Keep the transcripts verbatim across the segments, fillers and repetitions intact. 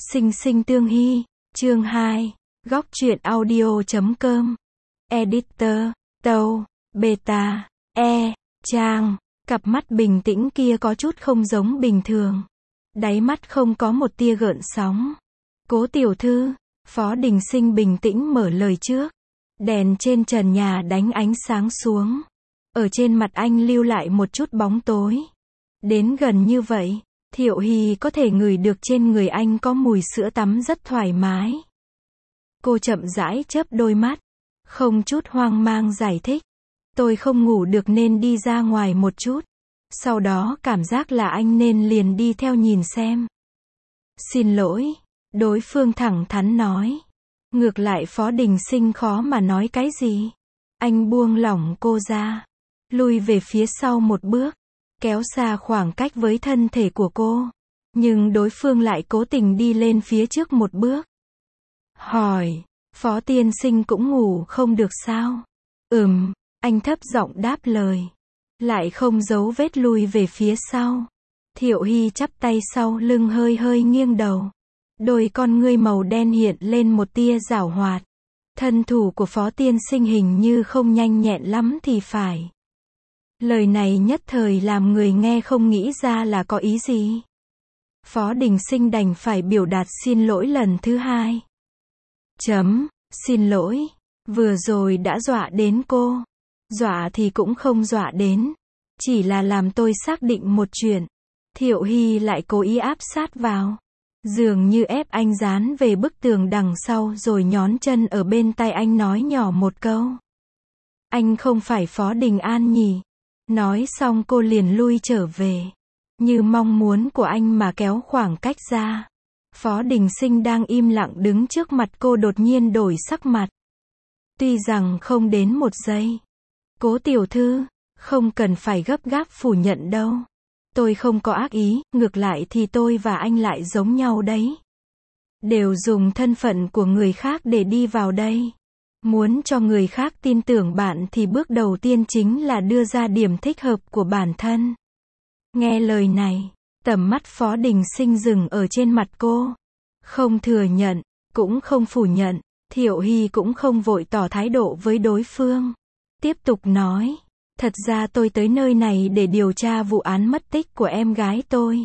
Sinh sinh tương hy, chương hai, góc truyện audio chấm com, editor, tâu, beta, e, trang, cặp mắt bình tĩnh kia có chút không giống bình thường. Đáy mắt không có một tia gợn sóng. Cố tiểu thư, Phó Đình Sinh bình tĩnh mở lời trước. Đèn trên trần nhà đánh ánh sáng xuống. Ở trên mặt anh lưu lại một chút bóng tối. Đến gần như vậy, Thiệu Hy có thể ngửi được trên người anh có mùi sữa tắm rất thoải mái. Cô chậm rãi chớp đôi mắt, không chút hoang mang giải thích. Tôi không ngủ được nên đi ra ngoài một chút. Sau đó cảm giác là anh nên liền đi theo nhìn xem. Xin lỗi, đối phương thẳng thắn nói. Ngược lại Phó Đình Sinh khó mà nói cái gì. Anh buông lỏng cô ra, lui về phía sau một bước, kéo xa khoảng cách với thân thể của cô. Nhưng đối phương lại cố tình đi lên phía trước một bước. Hỏi, Phó tiên sinh cũng ngủ không được sao? Ừm, anh thấp giọng đáp lời. Lại không giấu vết lui về phía sau. Thiệu Hy chắp tay sau lưng hơi hơi nghiêng đầu. Đôi con ngươi màu đen hiện lên một tia giảo hoạt. Thân thủ của Phó tiên sinh hình như không nhanh nhẹn lắm thì phải. Lời này nhất thời làm người nghe không nghĩ ra là có ý gì. Phó Đình Sinh đành phải biểu đạt xin lỗi lần thứ hai. Chấm, xin lỗi, vừa rồi đã dọa đến cô. Dọa thì cũng không dọa đến, chỉ là làm tôi xác định một chuyện. Thiệu Hy lại cố ý áp sát vào, dường như ép anh dán về bức tường đằng sau rồi nhón chân ở bên tai anh nói nhỏ một câu. Anh không phải Phó Đình An nhỉ? Nói xong cô liền lui trở về, như mong muốn của anh mà kéo khoảng cách ra. Phó Đình Sinh đang im lặng đứng trước mặt cô đột nhiên đổi sắc mặt. Tuy rằng không đến một giây. Cố tiểu thư, không cần phải gấp gáp phủ nhận đâu. Tôi không có ác ý, ngược lại thì tôi và anh lại giống nhau đấy. Đều dùng thân phận của người khác để đi vào đây. Muốn cho người khác tin tưởng bạn thì bước đầu tiên chính là đưa ra điểm thích hợp của bản thân. Nghe lời này, tầm mắt Phó Đình Sinh dừng ở trên mặt cô. Không thừa nhận, cũng không phủ nhận, Thiệu Hy cũng không vội tỏ thái độ với đối phương. Tiếp tục nói, thật ra tôi tới nơi này để điều tra vụ án mất tích của em gái tôi.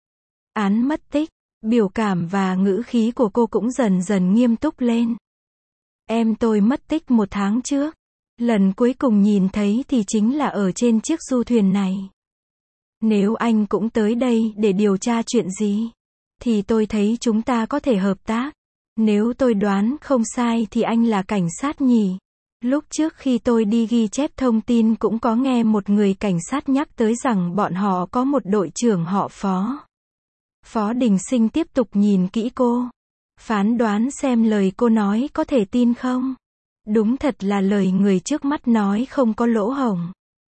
Án mất tích, biểu cảm và ngữ khí của cô cũng dần dần nghiêm túc lên. Em tôi mất tích một tháng trước. Lần cuối cùng nhìn thấy thì chính là ở trên chiếc du thuyền này. Nếu anh cũng tới đây để điều tra chuyện gì, thì tôi thấy chúng ta có thể hợp tác. Nếu tôi đoán không sai thì anh là cảnh sát nhỉ? Lúc trước khi tôi đi ghi chép thông tin cũng có nghe một người cảnh sát nhắc tới rằng bọn họ có một đội trưởng họ Phó. Phó Đình Sinh tiếp tục nhìn kỹ cô. Phán đoán xem lời cô nói có thể tin không? Đúng thật là lời người trước mắt nói không có lỗ hổng.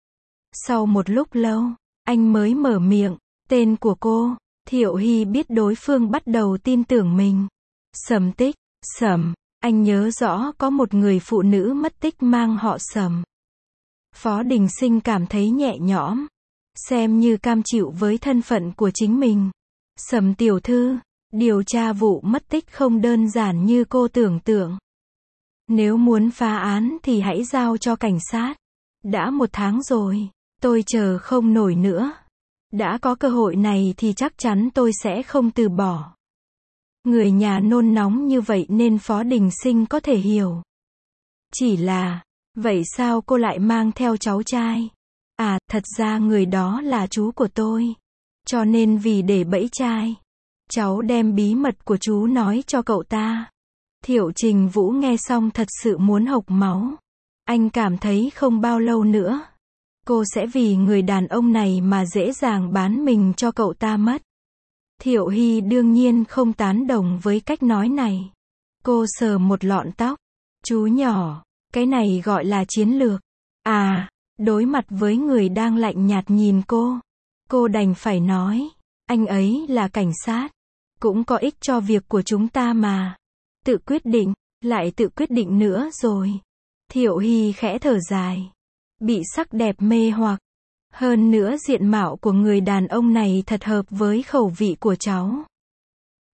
Sau một lúc lâu, anh mới mở miệng. Tên của cô. Thiệu Hy biết đối phương bắt đầu tin tưởng mình. Sầm Tích, Sầm. Anh nhớ rõ có một người phụ nữ mất tích mang họ Sầm. Phó Đình Sinh cảm thấy nhẹ nhõm. Xem như cam chịu với thân phận của chính mình. Sầm tiểu thư, điều tra vụ mất tích không đơn giản như cô tưởng tượng. Nếu muốn phá án thì hãy giao cho cảnh sát. Đã một tháng rồi, tôi chờ không nổi nữa. Đã có cơ hội này thì chắc chắn tôi sẽ không từ bỏ. Người nhà nôn nóng như vậy nên Phó Đình Sinh có thể hiểu. Chỉ là, vậy sao cô lại mang theo cháu trai? À, thật ra người đó là chú của tôi. Cho nên vì để bẫy trai, cháu đem bí mật của chú nói cho cậu ta. Thiệu Trình Vũ nghe xong thật sự muốn hộc máu. Anh cảm thấy không bao lâu nữa, cô sẽ vì người đàn ông này mà dễ dàng bán mình cho cậu ta mất. Thiệu Hy đương nhiên không tán đồng với cách nói này. Cô sờ một lọn tóc. Chú nhỏ, cái này gọi là chiến lược. À, đối mặt với người đang lạnh nhạt nhìn cô, cô đành phải nói, anh ấy là cảnh sát, cũng có ích cho việc của chúng ta mà. Tự quyết định, lại tự quyết định nữa rồi. Thiệu Hy khẽ thở dài. Bị sắc đẹp mê hoặc. Hơn nữa diện mạo của người đàn ông này thật hợp với khẩu vị của cháu.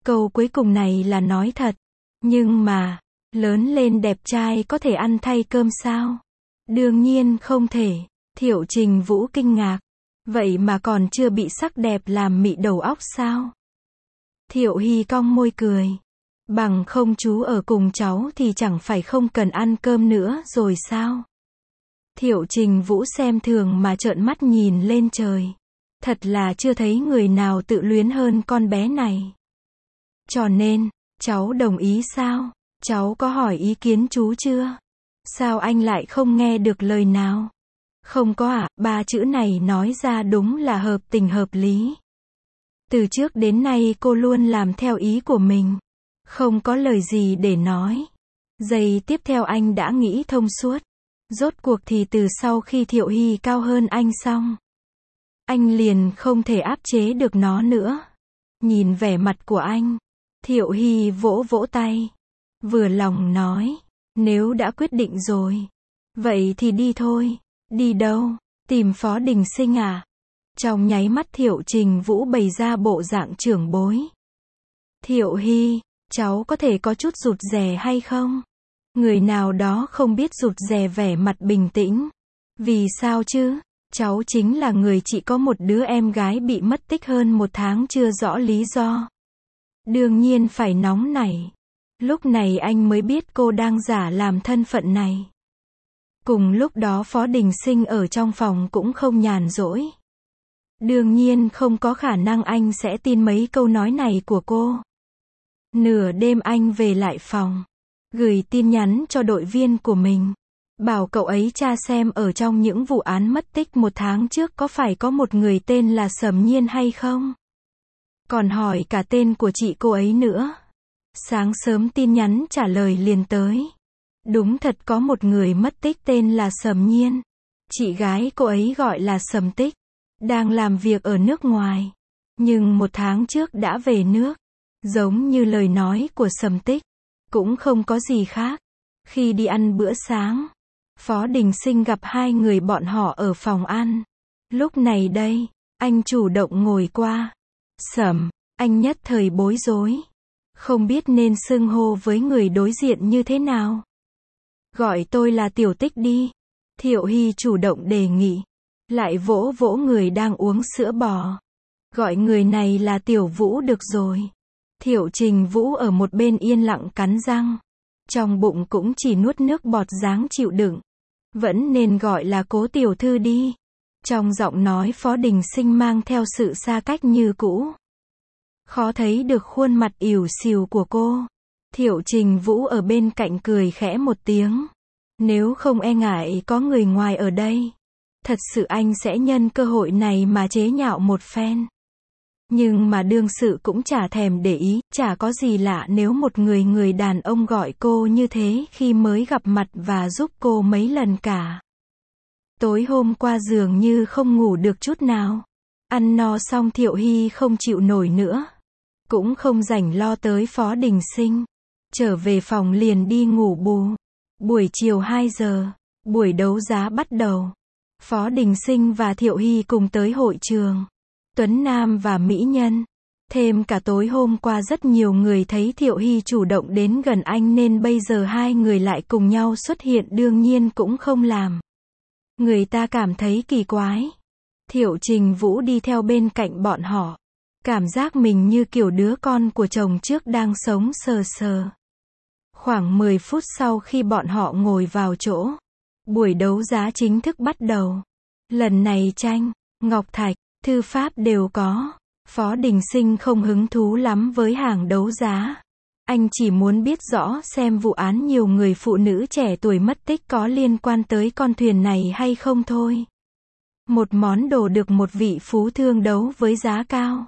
Câu cuối cùng này là nói thật. Nhưng mà, lớn lên đẹp trai có thể ăn thay cơm sao? Đương nhiên không thể. Thiệu Trình Vũ kinh ngạc. Vậy mà còn chưa bị sắc đẹp làm mị đầu óc sao? Thiệu Hy cong môi cười. Bằng không chú ở cùng cháu thì chẳng phải không cần ăn cơm nữa rồi sao? Thiệu Trình Vũ xem thường mà trợn mắt nhìn lên trời. Thật là chưa thấy người nào tự luyến hơn con bé này. Cho nên, cháu đồng ý sao? Cháu có hỏi ý kiến chú chưa? Sao anh lại không nghe được lời nào? Không có ạ, à, ba chữ này nói ra đúng là hợp tình hợp lý. Từ trước đến nay cô luôn làm theo ý của mình. Không có lời gì để nói. Giây tiếp theo anh đã nghĩ thông suốt. Rốt cuộc thì từ sau khi Thiệu Hy cao hơn anh xong, anh liền không thể áp chế được nó nữa. Nhìn vẻ mặt của anh, Thiệu Hy vỗ vỗ tay. Vừa lòng nói, nếu đã quyết định rồi, vậy thì đi thôi. Đi đâu? Tìm Phó Đình Sinh à? Trong nháy mắt Thiệu Trình Vũ bày ra bộ dạng trưởng bối. Thiệu Hy, cháu có thể có chút rụt rè hay không? Người nào đó không biết rụt rè vẻ mặt bình tĩnh. Vì sao chứ? Cháu chính là người chỉ có một đứa em gái bị mất tích hơn một tháng chưa rõ lý do. Đương nhiên phải nóng nảy. Lúc này anh mới biết cô đang giả làm thân phận này. Cùng lúc đó Phó Đình Sinh ở trong phòng cũng không nhàn rỗi. Đương nhiên không có khả năng anh sẽ tin mấy câu nói này của cô. Nửa đêm anh về lại phòng, gửi tin nhắn cho đội viên của mình. Bảo cậu ấy tra xem ở trong những vụ án mất tích một tháng trước có phải có một người tên là Sầm Nhiên hay không. Còn hỏi cả tên của chị cô ấy nữa. Sáng sớm tin nhắn trả lời liền tới. Đúng thật có một người mất tích tên là Sầm Nhiên. Chị gái cô ấy gọi là Sầm Tích. Đang làm việc ở nước ngoài. Nhưng một tháng trước đã về nước. Giống như lời nói của Sầm Tích. Cũng không có gì khác. Khi đi ăn bữa sáng, Phó Đình Sinh gặp hai người bọn họ ở phòng ăn. Lúc này đây, anh chủ động ngồi qua. Sầm, anh nhất thời bối rối. Không biết nên xưng hô với người đối diện như thế nào. Gọi tôi là Tiểu Tích đi. Thiệu Hy chủ động đề nghị. Lại vỗ vỗ người đang uống sữa bò. Gọi người này là Tiểu Vũ được rồi. Thiệu Trình Vũ ở một bên yên lặng cắn răng. Trong bụng cũng chỉ nuốt nước bọt dáng chịu đựng. Vẫn nên gọi là Cố tiểu thư đi. Trong giọng nói Phó Đình Sinh mang theo sự xa cách như cũ. Khó thấy được khuôn mặt ỉu xìu của cô. Thiệu Trình Vũ ở bên cạnh cười khẽ một tiếng. Nếu không e ngại có người ngoài ở đây, thật sự anh sẽ nhân cơ hội này mà chế nhạo một phen. Nhưng mà đương sự cũng chả thèm để ý, chả có gì lạ nếu một người người đàn ông gọi cô như thế khi mới gặp mặt và giúp cô mấy lần cả. Tối hôm qua dường như không ngủ được chút nào. Ăn no xong Thiệu Hy không chịu nổi nữa. Cũng không rảnh lo tới Phó Đình Sinh. Trở về phòng liền đi ngủ bù. Buổi chiều hai giờ, buổi đấu giá bắt đầu. Phó Đình Sinh và Thiệu Hy cùng tới hội trường. Tuấn Nam và Mỹ Nhân. Thêm cả tối hôm qua rất nhiều người thấy Thiệu Hy chủ động đến gần anh nên bây giờ hai người lại cùng nhau xuất hiện đương nhiên cũng không làm người ta cảm thấy kỳ quái. Thiệu Trình Vũ đi theo bên cạnh bọn họ. Cảm giác mình như kiểu đứa con của chồng trước đang sống sờ sờ. Khoảng mười phút sau khi bọn họ ngồi vào chỗ, buổi đấu giá chính thức bắt đầu. Lần này tranh, ngọc thạch, thư pháp đều có. Phó Đình Sinh không hứng thú lắm với hàng đấu giá. Anh chỉ muốn biết rõ xem vụ án nhiều người phụ nữ trẻ tuổi mất tích có liên quan tới con thuyền này hay không thôi. Một món đồ được một vị phú thương đấu với giá cao.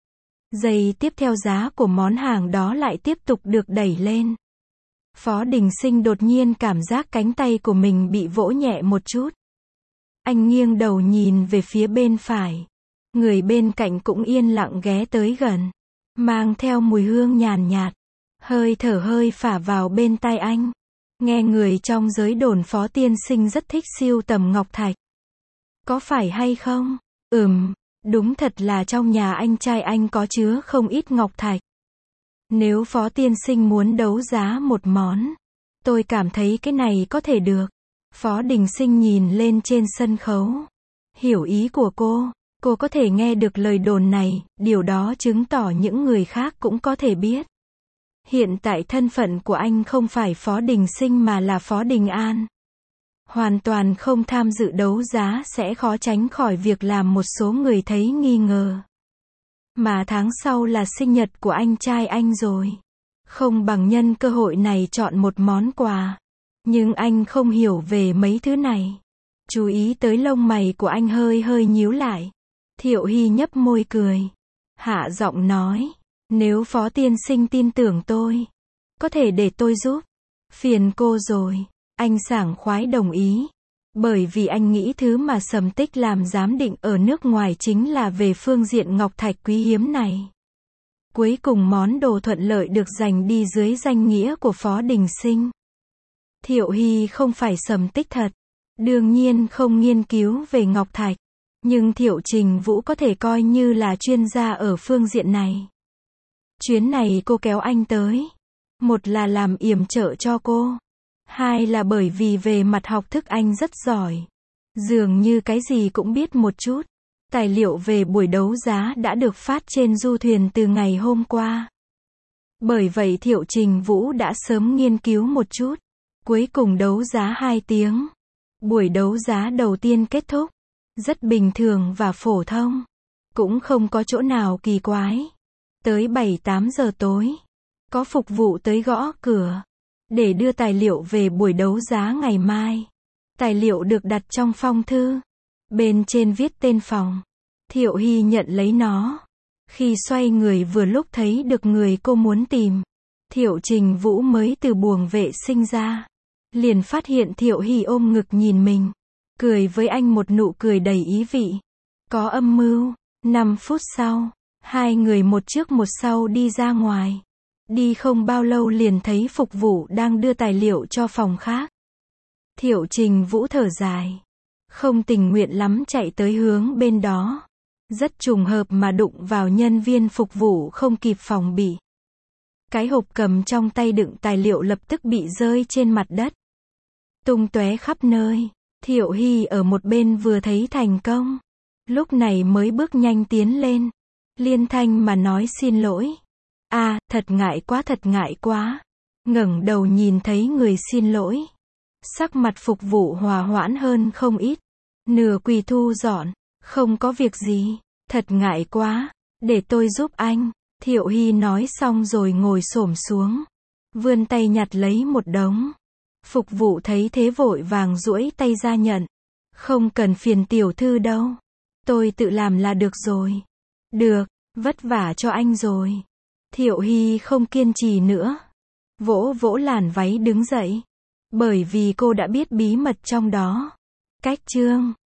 Giây tiếp theo giá của món hàng đó lại tiếp tục được đẩy lên. Phó Đình Sinh đột nhiên cảm giác cánh tay của mình bị vỗ nhẹ một chút. Anh nghiêng đầu nhìn về phía bên phải. Người bên cạnh cũng yên lặng ghé tới gần. Mang theo mùi hương nhàn nhạt. Hơi thở hơi phả vào bên tai anh. Nghe người trong giới đồn Phó tiên sinh rất thích sưu tầm ngọc thạch. Có phải hay không? Ừm, đúng thật là trong nhà anh trai anh có chứa không ít ngọc thạch. Nếu Phó tiên sinh muốn đấu giá một món, tôi cảm thấy cái này có thể được. Phó Đình Sinh nhìn lên trên sân khấu. Hiểu ý của cô, cô có thể nghe được lời đồn này, điều đó chứng tỏ những người khác cũng có thể biết. Hiện tại thân phận của anh không phải Phó Đình Sinh mà là Phó Đình An. Hoàn toàn không tham dự đấu giá sẽ khó tránh khỏi việc làm một số người thấy nghi ngờ. Mà tháng sau là sinh nhật của anh trai anh rồi. Không bằng nhân cơ hội này chọn một món quà. Nhưng anh không hiểu về mấy thứ này. Chú ý tới lông mày của anh hơi hơi nhíu lại. Thiệu Hy nhấp môi cười. Hạ giọng nói. Nếu Phó tiên sinh tin tưởng tôi, có thể để tôi giúp. Phiền cô rồi. Anh sảng khoái đồng ý. Bởi vì anh nghĩ thứ mà Sầm Tích làm giám định ở nước ngoài chính là về phương diện ngọc thạch quý hiếm này. Cuối cùng món đồ thuận lợi được giành đi dưới danh nghĩa của Phó Đình Sinh. Thiệu Hy không phải Sầm Tích thật. Đương nhiên không nghiên cứu về ngọc thạch. Nhưng Thiệu Trình Vũ có thể coi như là chuyên gia ở phương diện này. Chuyến này cô kéo anh tới. Một là làm yểm trợ cho cô. Hai là bởi vì về mặt học thức anh rất giỏi. Dường như cái gì cũng biết một chút. Tài liệu về buổi đấu giá đã được phát trên du thuyền từ ngày hôm qua. Bởi vậy Thiệu Trình Vũ đã sớm nghiên cứu một chút. Cuối cùng đấu giá hai tiếng. Buổi đấu giá đầu tiên kết thúc. Rất bình thường và phổ thông. Cũng không có chỗ nào kỳ quái. Tới bảy tám giờ tối. Có phục vụ tới gõ cửa. Để đưa tài liệu về buổi đấu giá ngày mai. Tài liệu được đặt trong phong thư. Bên trên viết tên phòng. Thiệu Hy nhận lấy nó. Khi xoay người vừa lúc thấy được người cô muốn tìm. Thiệu Trình Vũ mới từ buồng vệ sinh ra. Liền phát hiện Thiệu Hy ôm ngực nhìn mình. Cười với anh một nụ cười đầy ý vị. Có âm mưu. Năm phút sau, hai người một trước một sau đi ra ngoài. Đi không bao lâu liền thấy phục vụ đang đưa tài liệu cho phòng khác. Thiệu Trình Vũ thở dài. Không tình nguyện lắm chạy tới hướng bên đó. Rất trùng hợp mà đụng vào nhân viên phục vụ không kịp phòng bị. Cái hộp cầm trong tay đựng tài liệu lập tức bị rơi trên mặt đất. Tung tóe khắp nơi. Thiệu Hy ở một bên vừa thấy thành công. Lúc này mới bước nhanh tiến lên. Liên thanh mà nói xin lỗi. À, thật ngại quá thật ngại quá. Ngẩng đầu nhìn thấy người xin lỗi. Sắc mặt phục vụ hòa hoãn hơn không ít. Nửa quỳ thu dọn. Không có việc gì. Thật ngại quá. Để tôi giúp anh. Thiệu Hy nói xong rồi ngồi xổm xuống. Vươn tay nhặt lấy một đống. Phục vụ thấy thế vội vàng duỗi tay ra nhận. Không cần phiền tiểu thư đâu. Tôi tự làm là được rồi. Được, vất vả cho anh rồi. Thiệu Hy không kiên trì nữa. Vỗ vỗ làn váy đứng dậy. Bởi vì cô đã biết bí mật trong đó. Cách chương